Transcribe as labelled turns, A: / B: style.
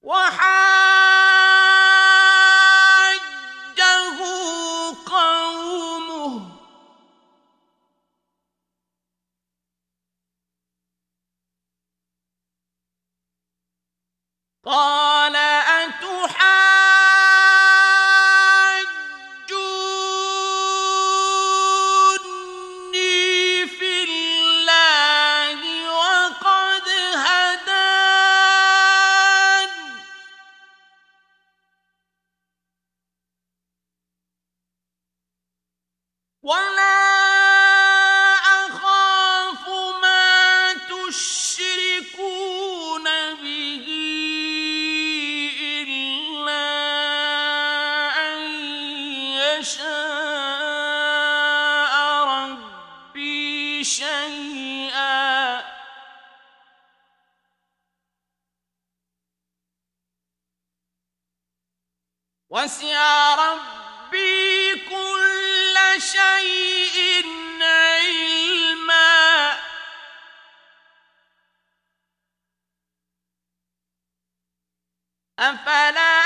A: وحاجه قومه قال أتحاجوني في الله وقد هدان ولا أخاف ما تشركون به إلا أن يشاء ربي شيئا وسع ربي كل شيء علما أفلا